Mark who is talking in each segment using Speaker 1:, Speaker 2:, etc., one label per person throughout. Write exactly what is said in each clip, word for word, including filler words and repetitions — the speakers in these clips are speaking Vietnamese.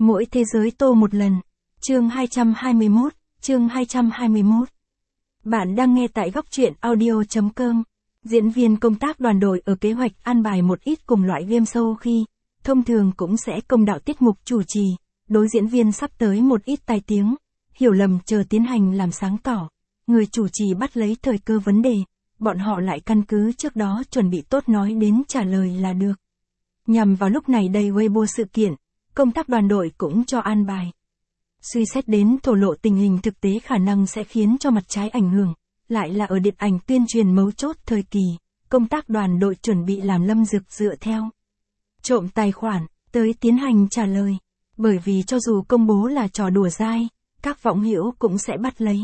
Speaker 1: Mỗi thế giới tô một lần. Chương hai trăm hai mươi mốt, chương hai trăm hai mươi mốt. Bạn đang nghe tại góc truyện audio chấm com. Diễn viên công tác đoàn đội ở kế hoạch an bài một ít cùng loại game show khi, thông thường cũng sẽ công đạo tiết mục chủ trì, đối diễn viên sắp tới một ít tai tiếng, hiểu lầm chờ tiến hành làm sáng tỏ. Người chủ trì bắt lấy thời cơ vấn đề, bọn họ lại căn cứ trước đó chuẩn bị tốt nói đến trả lời là được. Nhằm vào lúc này đây Weibo sự kiện, công tác đoàn đội cũng cho an bài. Suy xét đến thổ lộ tình hình thực tế khả năng sẽ khiến cho mặt trái ảnh hưởng, lại là ở điện ảnh tuyên truyền mấu chốt thời kỳ, công tác đoàn đội chuẩn bị làm Lâm Dực dựa theo trộm tài khoản, tới tiến hành trả lời. Bởi vì cho dù công bố là trò đùa dai, các võng hữu cũng sẽ bắt lấy.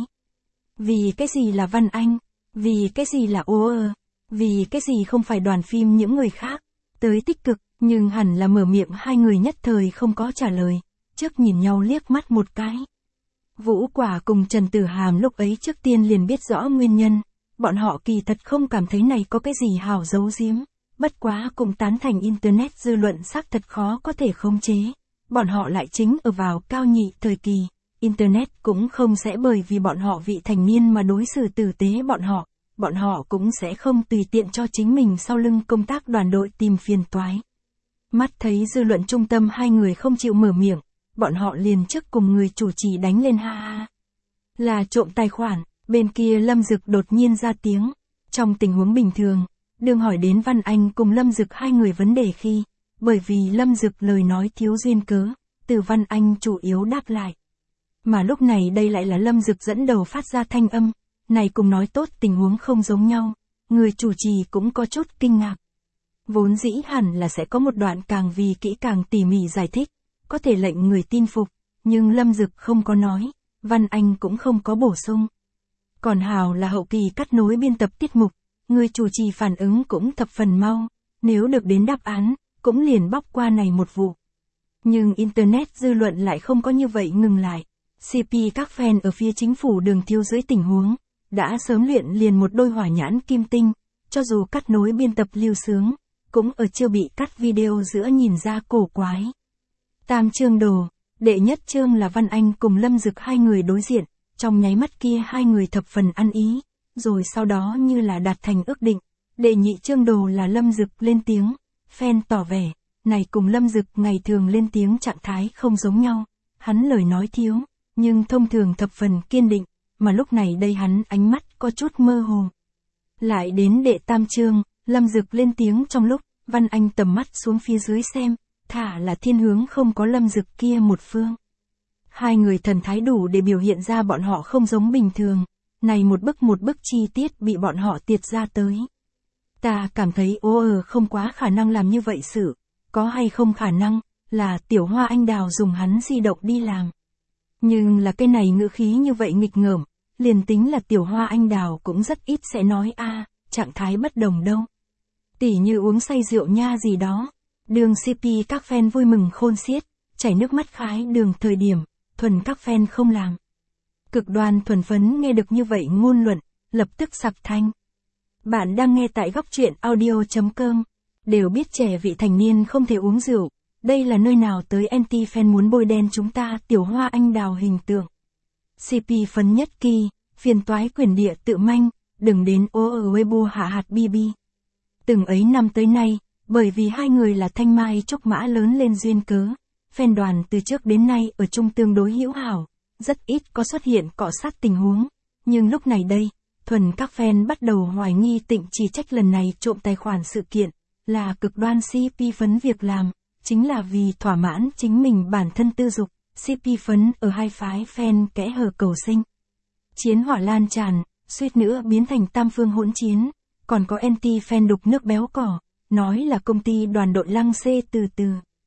Speaker 1: Vì cái gì là Văn Anh? Vì cái gì là ô ơ? Vì cái gì không phải đoàn phim những người khác? Tới tích cực, nhưng hẳn là mở miệng hai người nhất thời không có trả lời, trước nhìn nhau liếc mắt một cái. Vũ Quả cùng Trần Tử Hàm lúc ấy trước tiên liền biết rõ nguyên nhân, bọn họ kỳ thật không cảm thấy này có cái gì hảo giấu giếm, bất quá cũng tán thành Internet dư luận xác thật khó có thể khống chế, bọn họ lại chính ở vào cao nhị thời kỳ, Internet cũng không sẽ bởi vì bọn họ vị thành niên mà đối xử tử tế bọn họ, bọn họ cũng sẽ không tùy tiện cho chính mình sau lưng công tác đoàn đội tìm phiền toái. Mắt thấy dư luận trung tâm hai người không chịu mở miệng, bọn họ liền trước cùng người chủ trì đánh lên ha ha. Là trộm tài khoản, bên kia Lâm Dực đột nhiên ra tiếng. Trong tình huống bình thường, đương hỏi đến Văn Anh cùng Lâm Dực hai người vấn đề khi, bởi vì Lâm Dực lời nói thiếu duyên cớ, từ Văn Anh chủ yếu đáp lại. Mà lúc này đây lại là Lâm Dực dẫn đầu phát ra thanh âm, này cùng nói tốt tình huống không giống nhau, người chủ trì cũng có chút kinh ngạc. Vốn dĩ hẳn là sẽ có một đoạn càng vì kỹ càng tỉ mỉ giải thích, có thể lệnh người tin phục, nhưng Lâm Dực không có nói, Văn Anh cũng không có bổ sung. Còn hào là hậu kỳ cắt nối biên tập tiết mục, người chủ trì phản ứng cũng thập phần mau, nếu được đến đáp án, cũng liền bóc qua này một vụ. Nhưng Internet dư luận lại không có như vậy ngừng lại, xê pê các fan ở phía chính phủ Đường Thiêu dưới tình huống, đã sớm luyện liền một đôi hỏa nhãn kim tinh, cho dù cắt nối biên tập lưu sướng, cũng ở chưa bị cắt video giữa nhìn ra cổ quái. Tam chương đồ, đệ nhất chương là Văn Anh cùng Lâm Dực hai người đối diện, trong nháy mắt kia hai người thập phần ăn ý, rồi sau đó như là đạt thành ước định, đệ nhị chương đồ là Lâm Dực lên tiếng, fan tỏ vẻ, này cùng Lâm Dực ngày thường lên tiếng trạng thái không giống nhau, hắn lời nói thiếu, nhưng thông thường thập phần kiên định, mà lúc này đây hắn ánh mắt có chút mơ hồ. Lại đến đệ tam chương, Lâm Dực lên tiếng trong lúc, Văn Anh tầm mắt xuống phía dưới xem, thả là thiên hướng không có Lâm Dực kia một phương. Hai người thần thái đủ để biểu hiện ra bọn họ không giống bình thường, này một bức một bức chi tiết bị bọn họ tiệt ra tới. Ta cảm thấy ô ờ không quá khả năng làm như vậy sự, có hay không khả năng, là Tiểu Hoa Anh Đào dùng hắn di động đi làm. Nhưng là cái này ngữ khí như vậy nghịch ngợm, liền tính là Tiểu Hoa Anh Đào cũng rất ít sẽ nói a trạng thái bất đồng đâu. Tỉ như uống say rượu nha gì đó. Đường xê pê các fan vui mừng khôn xiết, chảy nước mắt khái đường thời điểm, thuần các fan không làm. Cực đoan thuần phấn nghe được như vậy ngôn luận, lập tức sặc thanh. Bạn đang nghe tại góc truyện audio chấm com, đều biết trẻ vị thành niên không thể uống rượu, đây là nơi nào tới anti-fan muốn bôi đen chúng ta Tiểu Hoa Anh Đào hình tượng. xê pê phấn nhất kỳ, phiền toái quyền địa tự manh, đừng đến ô ở Weibo hạ hạt bi bi. Từng ấy năm tới nay, bởi vì hai người là thanh mai trúc mã lớn lên duyên cớ, fan đoàn từ trước đến nay ở chung tương đối hữu hảo, rất ít có xuất hiện cọ sát tình huống, nhưng lúc này đây, thuần các fan bắt đầu hoài nghi Tịnh chỉ trách lần này trộm tài khoản sự kiện, là cực đoan xê pê phấn việc làm, chính là vì thỏa mãn chính mình bản thân tư dục, xê pê phấn ở hai phái fan kẽ hở cầu sinh. Chiến hỏa lan tràn, suýt nữa biến thành tam phương hỗn chiến, còn có anti-fan đục nước béo cỏ, nói là công ty đoàn đội lăng xê từ từ.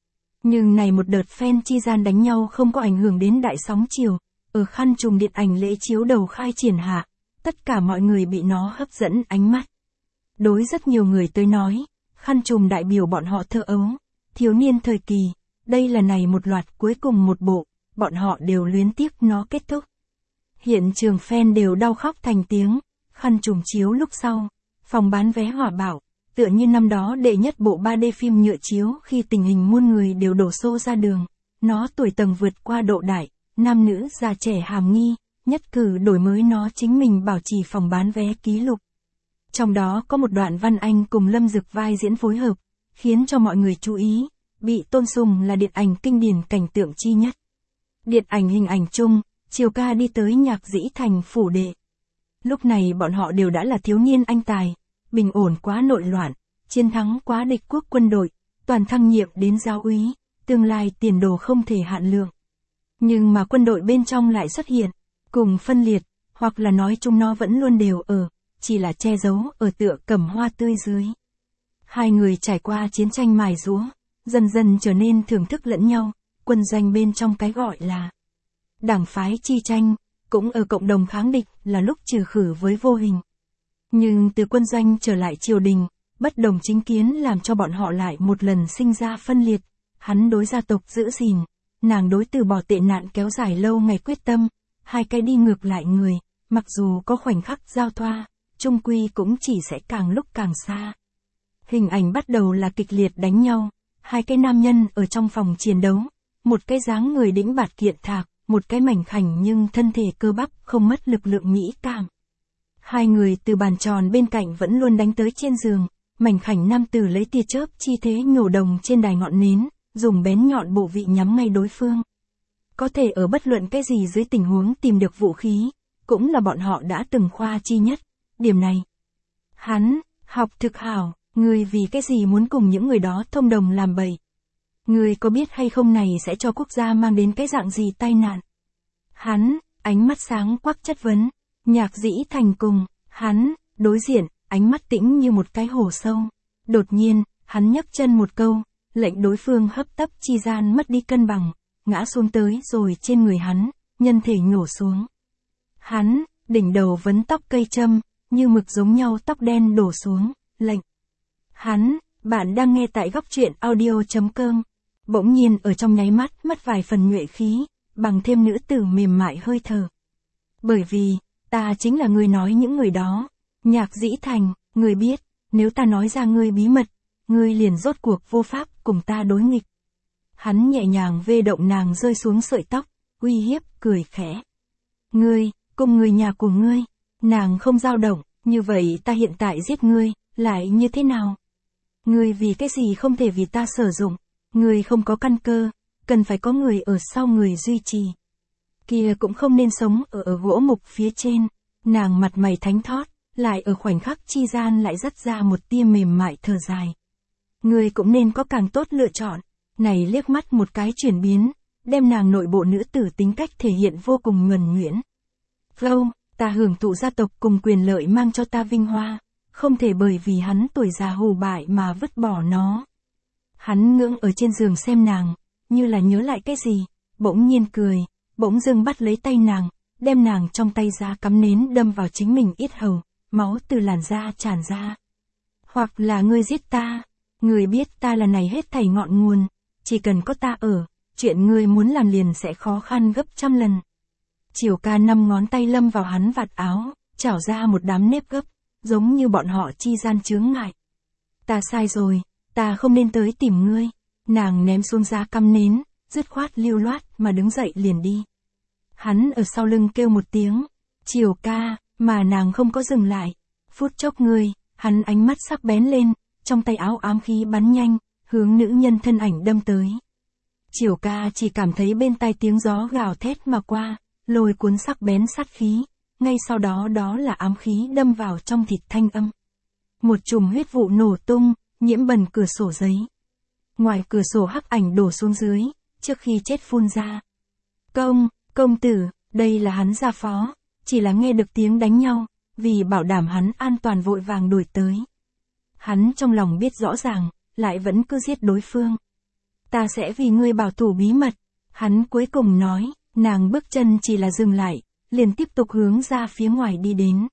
Speaker 1: Nhưng này một đợt fan chi gian đánh nhau không có ảnh hưởng đến đại sóng chiều, ở khăn trùm điện ảnh lễ chiếu đầu khai triển hạ, tất cả mọi người bị nó hấp dẫn ánh mắt. Đối rất nhiều người tới nói, khăn trùm đại biểu bọn họ thơ ấu, thiếu niên thời kỳ, đây là này một loạt cuối cùng một bộ, bọn họ đều luyến tiếc nó kết thúc. Hiện trường fan đều đau khóc thành tiếng, khăn trùm chiếu lúc sau, phòng bán vé hỏa bạo. Tựa như năm đó đệ nhất bộ ba D phim nhựa chiếu khi tình hình muôn người đều đổ xô ra đường, nó tuổi tầng vượt qua độ đại, nam nữ già trẻ hàm nghi, nhất cử đổi mới nó chính mình bảo trì phòng bán vé kỷ lục. Trong đó có một đoạn Văn Anh cùng Lâm Dực vai diễn phối hợp, khiến cho mọi người chú ý, bị tôn sùng là điện ảnh kinh điển cảnh tượng chi nhất. Điện ảnh hình ảnh chung, Triều Ca đi tới Nhạc Dĩ Thành phủ đệ. Lúc này bọn họ đều đã là thiếu niên anh tài, bình ổn quá nội loạn, chiến thắng quá địch quốc quân đội, toàn thăng nhiệm đến giáo úy, tương lai tiền đồ không thể hạn lượng. Nhưng mà quân đội bên trong lại xuất hiện, cùng phân liệt, hoặc là nói chung nó vẫn luôn đều ở, chỉ là che giấu ở tựa cẩm hoa tươi dưới. Hai người trải qua chiến tranh mài giũa, dần dần trở nên thưởng thức lẫn nhau, quân doanh bên trong cái gọi là đảng phái chi tranh, cũng ở cộng đồng kháng địch là lúc trừ khử với vô hình. Nhưng từ quân doanh trở lại triều đình, bất đồng chính kiến làm cho bọn họ lại một lần sinh ra phân liệt, hắn đối gia tộc giữ gìn, nàng đối từ bỏ tệ nạn kéo dài lâu ngày quyết tâm, hai cái đi ngược lại người, mặc dù có khoảnh khắc giao thoa, chung quy cũng chỉ sẽ càng lúc càng xa. Hình ảnh bắt đầu là kịch liệt đánh nhau, hai cái nam nhân ở trong phòng chiến đấu, một cái dáng người đĩnh bạt kiện thạc, một cái mảnh khảnh nhưng thân thể cơ bắp không mất lực lượng mỹ cảm. Hai người từ bàn tròn bên cạnh vẫn luôn đánh tới trên giường, mảnh khảnh nam tử lấy tia chớp chi thế nhổ đồng trên đài ngọn nến, dùng bén nhọn bộ vị nhắm ngay đối phương. Có thể ở bất luận cái gì dưới tình huống tìm được vũ khí, cũng là bọn họ đã từng khoa chi nhất, điểm này. Hắn, học thực hảo, người vì cái gì muốn cùng những người đó thông đồng làm bậy? Người có biết hay không này sẽ cho quốc gia mang đến cái dạng gì tai nạn? Hắn, ánh mắt sáng quắc chất vấn, Nhạc Dĩ Thành cùng, hắn, đối diện, ánh mắt tĩnh như một cái hồ sâu. Đột nhiên, hắn nhấc chân một câu, lệnh đối phương hấp tấp chi gian mất đi cân bằng, ngã xuống tới rồi trên người hắn, nhân thể nhổ xuống. Hắn, đỉnh đầu vấn tóc cây châm, như mực giống nhau tóc đen đổ xuống, lệnh. Hắn, bạn đang nghe tại góc truyện audio chấm com. Bỗng nhiên ở trong nháy mắt mất vài phần nhuệ khí, bằng thêm nữ tử mềm mại hơi thở. Bởi vì, ta chính là người nói những người đó. Nhạc Dĩ Thành, người biết, nếu ta nói ra ngươi bí mật, ngươi liền rốt cuộc vô pháp cùng ta đối nghịch. Hắn nhẹ nhàng vê động nàng rơi xuống sợi tóc, uy hiếp, cười khẽ. Ngươi, cùng người nhà của ngươi, nàng không dao động, như vậy ta hiện tại giết ngươi, lại như thế nào? Ngươi vì cái gì không thể vì ta sử dụng? Ngươi không có căn cơ, cần phải có người ở sau người duy trì. Kia cũng không nên sống ở ở gỗ mục phía trên, nàng mặt mày thánh thót, lại ở khoảnh khắc chi gian lại dắt ra một tia mềm mại thở dài. Ngươi cũng nên có càng tốt lựa chọn, này liếc mắt một cái chuyển biến, đem nàng nội bộ nữ tử tính cách thể hiện vô cùng nhuần nhuyễn. Flow, ta hưởng thụ gia tộc cùng quyền lợi mang cho ta vinh hoa, không thể bởi vì hắn tuổi già hù bại mà vứt bỏ nó. Hắn ngưỡng ở trên giường xem nàng, như là nhớ lại cái gì, bỗng nhiên cười, bỗng dưng bắt lấy tay nàng, đem nàng trong tay ra cắm nến đâm vào chính mình yết hầu, máu từ làn da tràn ra. Hoặc là ngươi giết ta, ngươi biết ta là này hết thảy ngọn nguồn, chỉ cần có ta ở, chuyện ngươi muốn làm liền sẽ khó khăn gấp trăm lần. Triều Ca năm ngón tay lâm vào hắn vạt áo, chảo ra một đám nếp gấp, giống như bọn họ chi gian chướng ngại. Ta sai rồi, ta không nên tới tìm ngươi. Nàng ném xuống giá cắm nến, dứt khoát lưu loát mà đứng dậy liền đi. Hắn ở sau lưng kêu một tiếng, Triều Ca, mà nàng không có dừng lại. Phút chốc ngươi, hắn ánh mắt sắc bén lên, trong tay áo ám khí bắn nhanh, hướng nữ nhân thân ảnh đâm tới. Triều Ca chỉ cảm thấy bên tai tiếng gió gào thét mà qua, lôi cuốn sắc bén sát khí, ngay sau đó đó là ám khí đâm vào trong thịt thanh âm. Một chùm huyết vụ nổ tung, nhiễm bẩn cửa sổ giấy. Ngoài cửa sổ hắc ảnh đổ xuống dưới, trước khi chết phun ra. Công, công tử, đây là hắn gia phó, chỉ là nghe được tiếng đánh nhau, vì bảo đảm hắn an toàn vội vàng đuổi tới. Hắn trong lòng biết rõ ràng, lại vẫn cứ giết đối phương. Ta sẽ vì ngươi bảo thủ bí mật, hắn cuối cùng nói, nàng bước chân chỉ là dừng lại, liền tiếp tục hướng ra phía ngoài đi đến.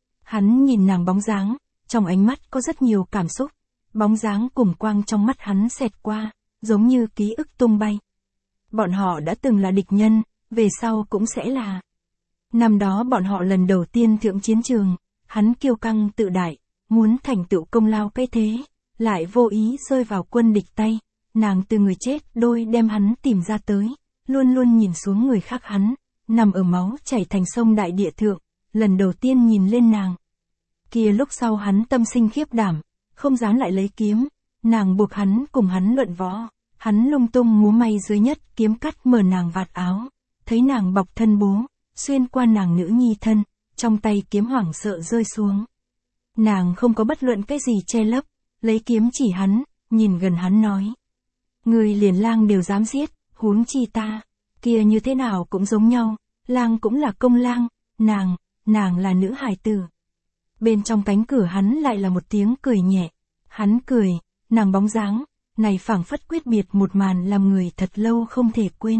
Speaker 1: Hắn nhìn nàng bóng dáng, trong ánh mắt có rất nhiều cảm xúc, bóng dáng cùng quang trong mắt hắn xẹt qua, giống như ký ức tung bay. Bọn họ đã từng là địch nhân, về sau cũng sẽ là. Năm đó bọn họ lần đầu tiên thượng chiến trường, hắn kiêu căng tự đại, muốn thành tựu công lao cái thế, lại vô ý rơi vào quân địch tay, nàng từ người chết đôi đem hắn tìm ra tới, luôn luôn nhìn xuống người khác hắn, nằm ở máu chảy thành sông đại địa thượng, lần đầu tiên nhìn lên nàng. Kia lúc sau hắn tâm sinh khiếp đảm, không dám lại lấy kiếm, nàng buộc hắn cùng hắn luận võ, hắn lung tung múa may dưới nhất kiếm cắt mở nàng vạt áo, thấy nàng bọc thân bố, xuyên qua nàng nữ nhi thân, trong tay kiếm hoảng sợ rơi xuống. Nàng không có bất luận cái gì che lấp, lấy kiếm chỉ hắn, nhìn gần hắn nói. Người liền lang đều dám giết, huống chi ta, kia như thế nào cũng giống nhau, lang cũng là công lang, nàng, nàng là nữ hài tử. Bên trong cánh cửa hắn lại là một tiếng cười nhẹ, hắn cười, nàng bóng dáng, này phảng phất quyết biệt một màn làm người thật lâu không thể quên.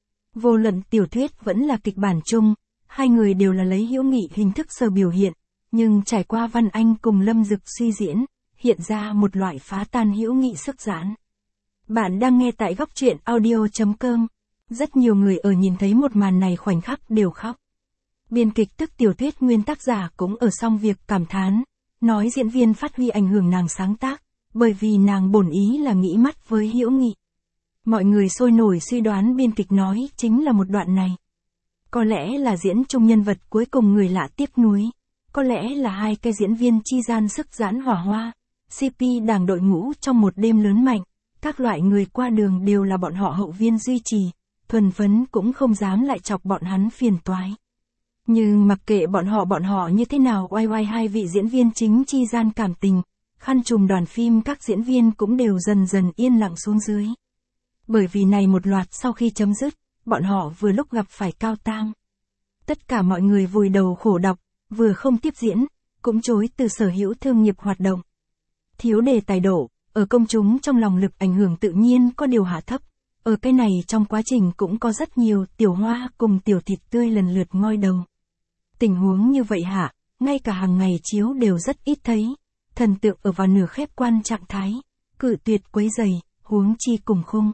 Speaker 1: Vô luận tiểu thuyết vẫn là kịch bản chung, hai người đều là lấy hữu nghị hình thức sơ biểu hiện, nhưng trải qua Văn Anh cùng Lâm Dực suy diễn, hiện ra một loại phá tan hữu nghị sức giãn. Bạn đang nghe tại góc truyện audio chấm com. Rất nhiều người ở nhìn thấy một màn này khoảnh khắc đều khóc. Biên kịch tức tiểu thuyết nguyên tác giả cũng ở xong việc cảm thán, nói diễn viên phát huy ảnh hưởng nàng sáng tác, bởi vì nàng bổn ý là nghĩ mắt với hữu nghị. Mọi người sôi nổi suy đoán biên kịch nói chính là một đoạn này. Có lẽ là diễn chung nhân vật cuối cùng người lạ tiếc nuối, có lẽ là hai cái diễn viên chi gian sức giãn hỏa hoa, xê pê đảng đội ngũ trong một đêm lớn mạnh, các loại người qua đường đều là bọn họ hậu viên duy trì, thuần phấn cũng không dám lại chọc bọn hắn phiền toái. Nhưng mặc kệ bọn họ bọn họ như thế nào oai oai hai vị diễn viên chính chi gian cảm tình, khăn trùm đoàn phim các diễn viên cũng đều dần dần yên lặng xuống dưới. Bởi vì này một loạt sau khi chấm dứt, bọn họ vừa lúc gặp phải cao tang. Tất cả mọi người vùi đầu khổ đọc, vừa không tiếp diễn, cũng chối từ sở hữu thương nghiệp hoạt động. Thiếu đề tài độ, ở công chúng trong lòng lực ảnh hưởng tự nhiên có điều hạ thấp. Ở cái này trong quá trình cũng có rất nhiều tiểu hoa cùng tiểu thịt tươi lần lượt ngoi đầu. Tình huống như vậy hả, ngay cả hàng ngày chiếu đều rất ít thấy. Thần tượng ở vào nửa khép quan trạng thái, cự tuyệt quấy giày, huống chi cùng khung.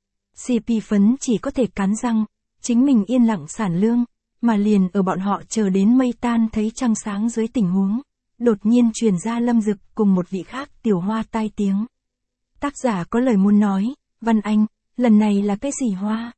Speaker 1: xê pê phấn chỉ có thể cắn răng, chính mình yên lặng sản lương, mà liền ở bọn họ chờ đến mây tan thấy trăng sáng dưới tình huống. Đột nhiên truyền ra Lâm Dực cùng một vị khác tiểu hoa tai tiếng. Tác giả có lời muốn nói, Văn Anh, lần này là cái gì hoa?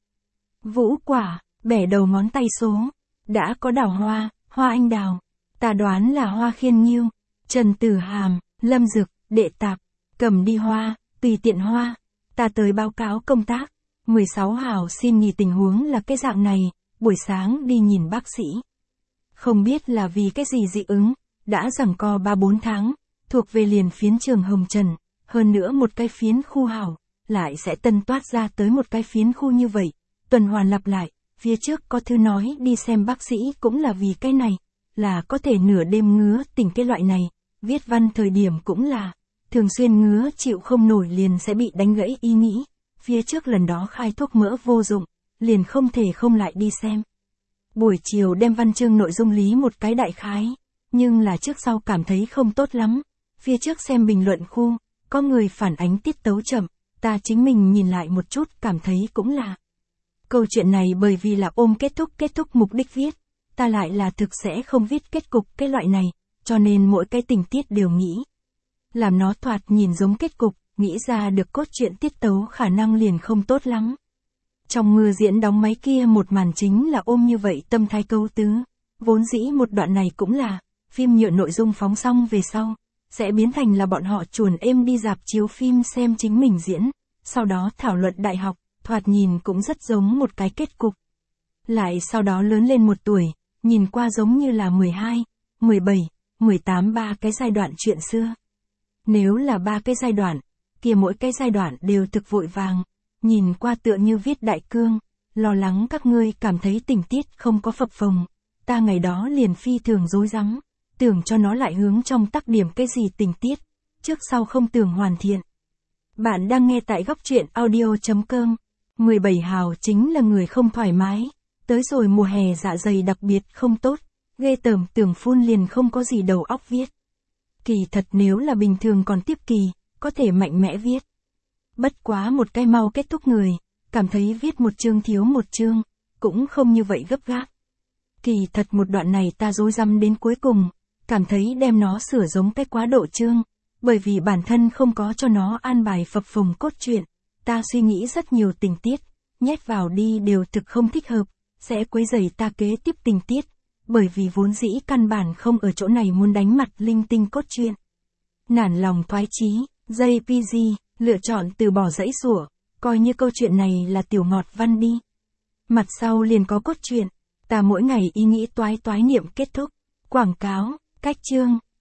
Speaker 1: Vũ quả, bẻ đầu ngón tay số. Đã có đào hoa, hoa anh đào. Ta đoán là hoa khiên nghiêu. Trần Tử Hàm, Lâm Dực, đệ tạp. Cầm đi hoa, tùy tiện hoa. Ta tới báo cáo công tác. mười sáu hào xin nghỉ tình huống là cái dạng này, buổi sáng đi nhìn bác sĩ. Không biết là vì cái gì dị ứng, đã giằng co ba bốn tháng, thuộc về liền phiến trường Hồng Trần, hơn nữa một cái phiến khu hảo, lại sẽ tân toát ra tới một cái phiến khu như vậy, tuần hoàn lặp lại, phía trước có thư nói đi xem bác sĩ cũng là vì cái này, là có thể nửa đêm ngứa tỉnh cái loại này, viết văn thời điểm cũng là, thường xuyên ngứa chịu không nổi liền sẽ bị đánh gãy ý nghĩ, phía trước lần đó khai thuốc mỡ vô dụng, liền không thể không lại đi xem. Buổi chiều đem văn chương nội dung lý một cái đại khái, nhưng là trước sau cảm thấy không tốt lắm, phía trước xem bình luận khu, có người phản ánh tiết tấu chậm, ta chính mình nhìn lại một chút cảm thấy cũng là. Câu chuyện này bởi vì là ôm kết thúc kết thúc mục đích viết, ta lại là thực sẽ không viết kết cục cái loại này, cho nên mỗi cái tình tiết đều nghĩ. Làm nó thoạt nhìn giống kết cục, nghĩ ra được cốt truyện tiết tấu khả năng liền không tốt lắm. Trong mưa diễn đóng máy kia một màn chính là ôm như vậy tâm thái câu tứ, vốn dĩ một đoạn này cũng là, phim nhựa nội dung phóng xong về sau, sẽ biến thành là bọn họ chuồn êm đi rạp chiếu phim xem chính mình diễn, sau đó thảo luận đại học, thoạt nhìn cũng rất giống một cái kết cục. Lại sau đó lớn lên một tuổi, nhìn qua giống như là mười hai, mười bảy, mười tám ba cái giai đoạn chuyện xưa. Nếu là ba cái giai đoạn, kia mỗi cái giai đoạn đều thực vội vàng, nhìn qua tựa như viết đại cương, lo lắng các ngươi cảm thấy tình tiết không có phập phồng, ta ngày đó liền phi thường rối rắm, tưởng cho nó lại hướng trong tắc điểm cái gì tình tiết, trước sau không tưởng hoàn thiện. Bạn đang nghe tại góc truyện audio chấm com. mười bảy hào chính là người không thoải mái, tới rồi mùa hè dạ dày đặc biệt không tốt, ghê tởm tưởng phun liền không có gì đầu óc viết. Kỳ thật nếu là bình thường còn tiếp kỳ, có thể mạnh mẽ viết. Bất quá một cái mau kết thúc người, cảm thấy viết một chương thiếu một chương, cũng không như vậy gấp gáp. Kỳ thật một đoạn này ta rối rắm đến cuối cùng, cảm thấy đem nó sửa giống cái quá độ chương, bởi vì bản thân không có cho nó an bài phập phồng cốt truyện, ta suy nghĩ rất nhiều tình tiết, nhét vào đi đều thực không thích hợp, sẽ quấy rầy ta kế tiếp tình tiết, bởi vì vốn dĩ căn bản không ở chỗ này muốn đánh mặt linh tinh cốt truyện. Nản lòng thoái chí, gi pê giê, lựa chọn từ bỏ dãy sủa, coi như câu chuyện này là tiểu ngọt văn đi. Mặt sau liền có cốt truyện, ta mỗi ngày ý nghĩ toái toái niệm kết thúc, quảng cáo, cách chương.